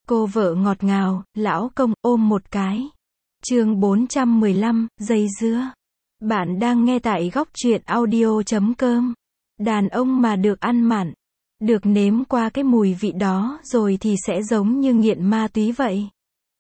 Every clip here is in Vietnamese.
Cô vợ ngọt ngào, lão công, ôm một cái. Chương 415, dây dưa. Bạn đang nghe tại góc truyện audio.com. Đàn ông mà được ăn mặn, được nếm qua cái mùi vị đó rồi thì sẽ giống như nghiện ma túy vậy.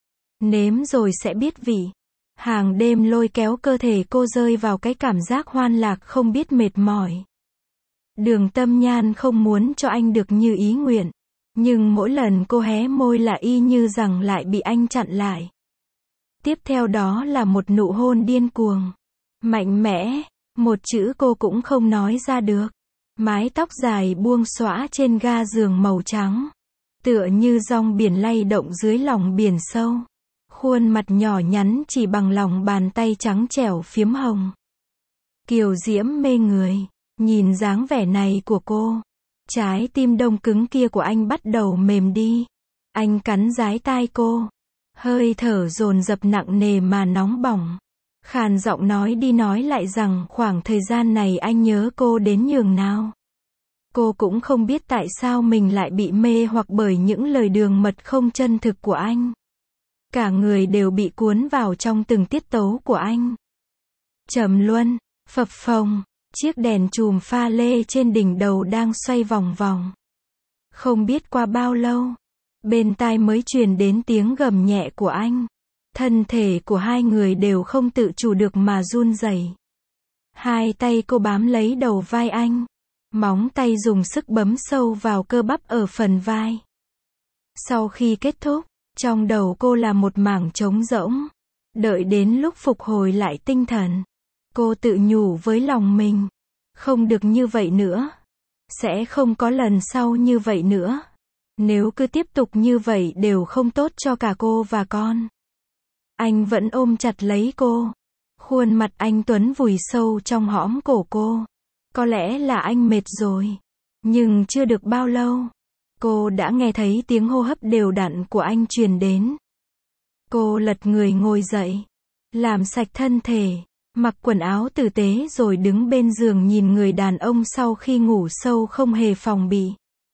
Nếm rồi sẽ biết vị. Hàng đêm lôi kéo cơ thể cô rơi vào cái cảm giác hoan lạc không biết mệt mỏi. Đường Tâm Nhan không muốn cho anh được như ý nguyện. Nhưng mỗi lần cô hé môi là y như rằng lại bị anh chặn lại. Tiếp theo đó là một nụ hôn điên cuồng. Mạnh mẽ, một chữ cô cũng không nói ra được. Mái tóc dài buông xõa trên ga giường màu trắng. Tựa như dòng biển lay động dưới lòng biển sâu. Khuôn mặt nhỏ nhắn chỉ bằng lòng bàn tay trắng trẻo phiếm hồng. Kiều diễm mê người. Nhìn dáng vẻ này của cô. Trái tim đông cứng kia của anh bắt đầu mềm đi. Anh cắn dái tai cô. Hơi thở dồn dập nặng nề mà nóng bỏng. Khàn giọng nói đi nói lại rằng khoảng thời gian này anh nhớ cô đến nhường nào. Cô cũng không biết tại sao mình lại bị mê hoặc bởi những lời đường mật không chân thực của anh. Cả người đều bị cuốn vào trong từng tiết tấu của anh. Trầm luân, phập phồng. Chiếc đèn chùm pha lê trên đỉnh đầu đang xoay vòng vòng. Không biết qua bao lâu, bên tai mới truyền đến tiếng gầm nhẹ của anh. Thân thể của hai người đều không tự chủ được mà run rẩy. Hai tay cô bám lấy đầu vai anh. Móng tay dùng sức bấm sâu vào cơ bắp ở phần vai. Sau khi kết thúc, trong đầu cô là một mảng trống rỗng. Đợi đến lúc phục hồi lại tinh thần, cô tự nhủ với lòng mình, không được như vậy nữa. Sẽ không có lần sau như vậy nữa. Nếu cứ tiếp tục như vậy đều không tốt cho cả cô và con. Anh vẫn ôm chặt lấy cô. Khuôn mặt anh tuấn vùi sâu trong hõm cổ cô. Có lẽ là anh mệt rồi. Nhưng chưa được bao lâu, cô đã nghe thấy tiếng hô hấp đều đặn của anh truyền đến. Cô lật người ngồi dậy, làm sạch thân thể, mặc quần áo tử tế rồi đứng bên giường nhìn người đàn ông sau khi ngủ sâu không hề phòng bị.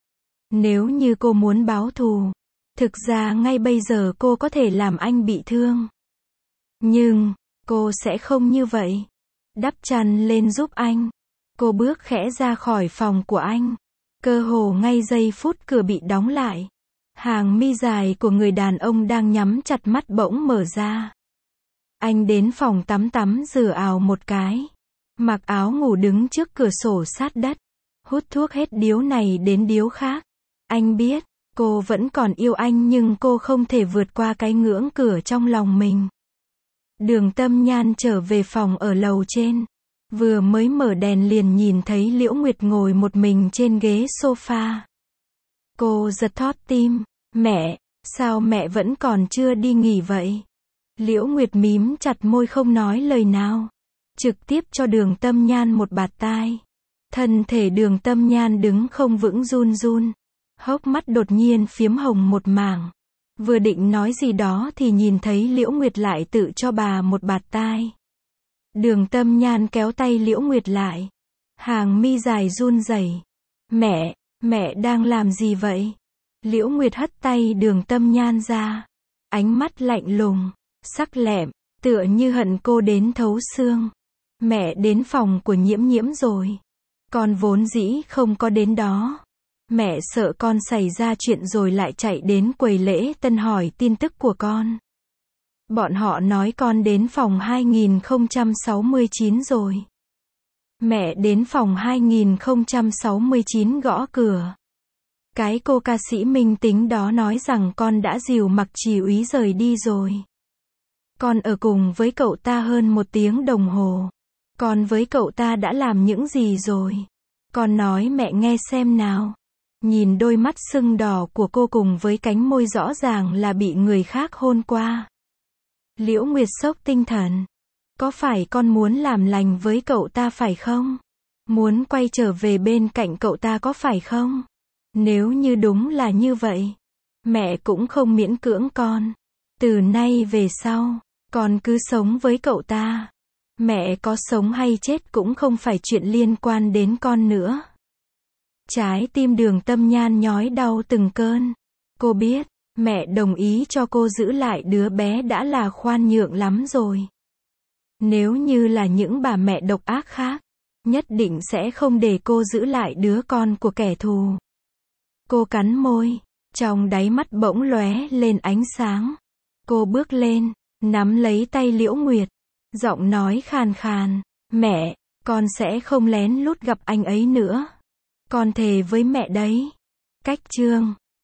Nếu như cô muốn báo thù, thực ra ngay bây giờ cô có thể làm anh bị thương. Nhưng, cô sẽ không như vậy. Đắp chăn lên giúp anh. Cô bước khẽ ra khỏi phòng của anh. Cơ hồ ngay giây phút cửa bị đóng lại. Hàng mi dài của người đàn ông đang nhắm chặt mắt bỗng mở ra. Anh đến phòng tắm rửa ào một cái. Mặc áo ngủ đứng trước cửa sổ sát đất. Hút thuốc hết điếu này đến điếu khác. Anh biết, cô vẫn còn yêu anh nhưng cô không thể vượt qua cái ngưỡng cửa trong lòng mình. Đường Tâm Nhan trở về phòng ở lầu trên. Vừa mới mở đèn liền nhìn thấy Liễu Nguyệt ngồi một mình trên ghế sofa. Cô giật thót tim. Mẹ, sao mẹ vẫn còn chưa đi nghỉ vậy? Liễu Nguyệt mím chặt môi không nói lời nào. Trực tiếp cho Đường Tâm Nhan một bạt tai. Thân thể Đường Tâm Nhan đứng không vững run run. Hốc mắt đột nhiên phiếm hồng một mảng. Vừa định nói gì đó thì nhìn thấy Liễu Nguyệt lại tự cho bà một bạt tai. Đường Tâm Nhan kéo tay Liễu Nguyệt lại. Hàng mi dài run rẩy. Mẹ đang làm gì vậy? Liễu Nguyệt hất tay Đường Tâm Nhan ra. Ánh mắt lạnh lùng, sắc lẹm, tựa như hận cô đến thấu xương. Mẹ đến phòng của Nhiễm Nhiễm rồi. Con vốn dĩ không có đến đó. Mẹ sợ con xảy ra chuyện rồi lại chạy đến quầy lễ tân hỏi tin tức của con. Bọn họ nói con đến phòng 2069 rồi. Mẹ đến phòng 2069 gõ cửa. Cái cô ca sĩ minh tính đó nói rằng con đã dìu Mặc Trì Úy rời đi rồi. Con ở cùng với cậu ta hơn 1 tiếng đồng hồ. Con với cậu ta đã làm những gì rồi? Con nói mẹ nghe xem nào. Nhìn đôi mắt sưng đỏ của cô cùng với cánh môi rõ ràng là bị người khác hôn qua. Liễu Nguyệt sốc tinh thần. Có phải con muốn làm lành với cậu ta phải không? Muốn quay trở về bên cạnh cậu ta có phải không? Nếu như đúng là như vậy, mẹ cũng không miễn cưỡng con. Từ nay về sau, con cứ sống với cậu ta. Mẹ có sống hay chết cũng không phải chuyện liên quan đến con nữa. Trái tim Đường Tâm Nhan nhói đau từng cơn. Cô biết, Mẹ đồng ý cho cô giữ lại đứa bé đã là khoan nhượng lắm rồi. Nếu như là những bà mẹ độc ác khác, nhất định sẽ không để cô giữ lại đứa con của kẻ thù. Cô cắn môi, trong đáy mắt bỗng lóe lên ánh sáng. Cô bước lên, nắm lấy tay Liễu Nguyệt, giọng nói khàn khàn, mẹ, con sẽ không lén lút gặp anh ấy nữa. Con thề với mẹ đấy. Cách chương